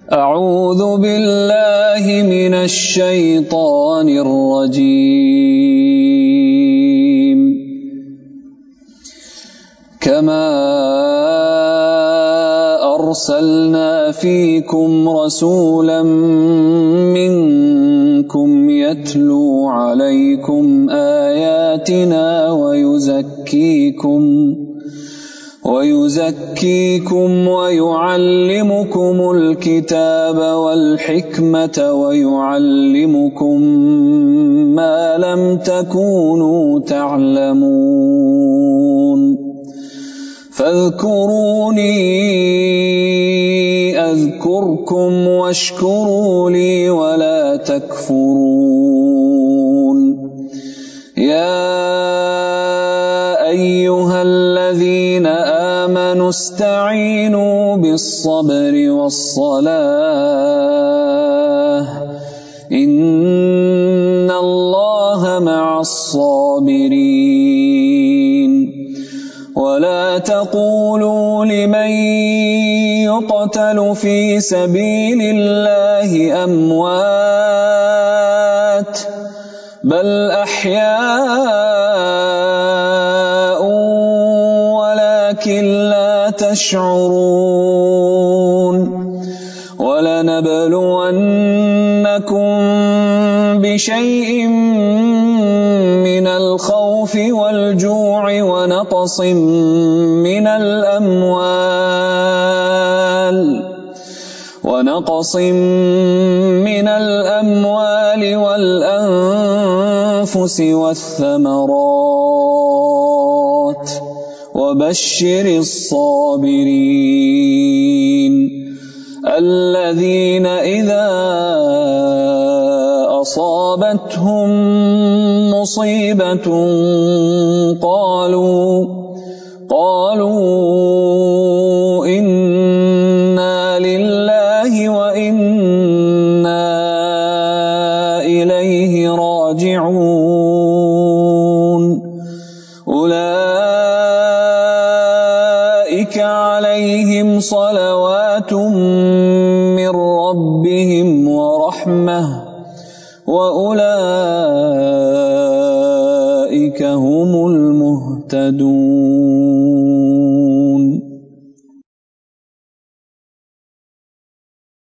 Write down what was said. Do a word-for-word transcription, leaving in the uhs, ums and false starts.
أعوذ بالله من الشيطان الرجيم. كما أرسلنا فيكم رسولا منكم يتلو عليكم آياتنا ويزكيكم ويزكيكم ويعلمكم الكتاب والحكمة ويعلمكم ما لم تكونوا تعلمون فاذكروني أذكركم واشكروا لي ولا تكفرون. يا أيها الذين آمنوا استعينوا بالصبر والصلاة إن الله مع الصابرين. ولا تقولوا لمن يقتل في سبيل الله أموات بل أحياء ولكن لا تشعرون. ولنبلونكم بشيء من الخوف والجوع ونقص من الأموال ونقص من الأموال والأنفس والثمرات وبشر الصابرين الذين إذا أصابتهم مصيبة قالوا قالوا إنا لله وإنا إليه راجعون. أولئك عليهم صلوات من ربهم ورحمة وأولئك هم المهتدون.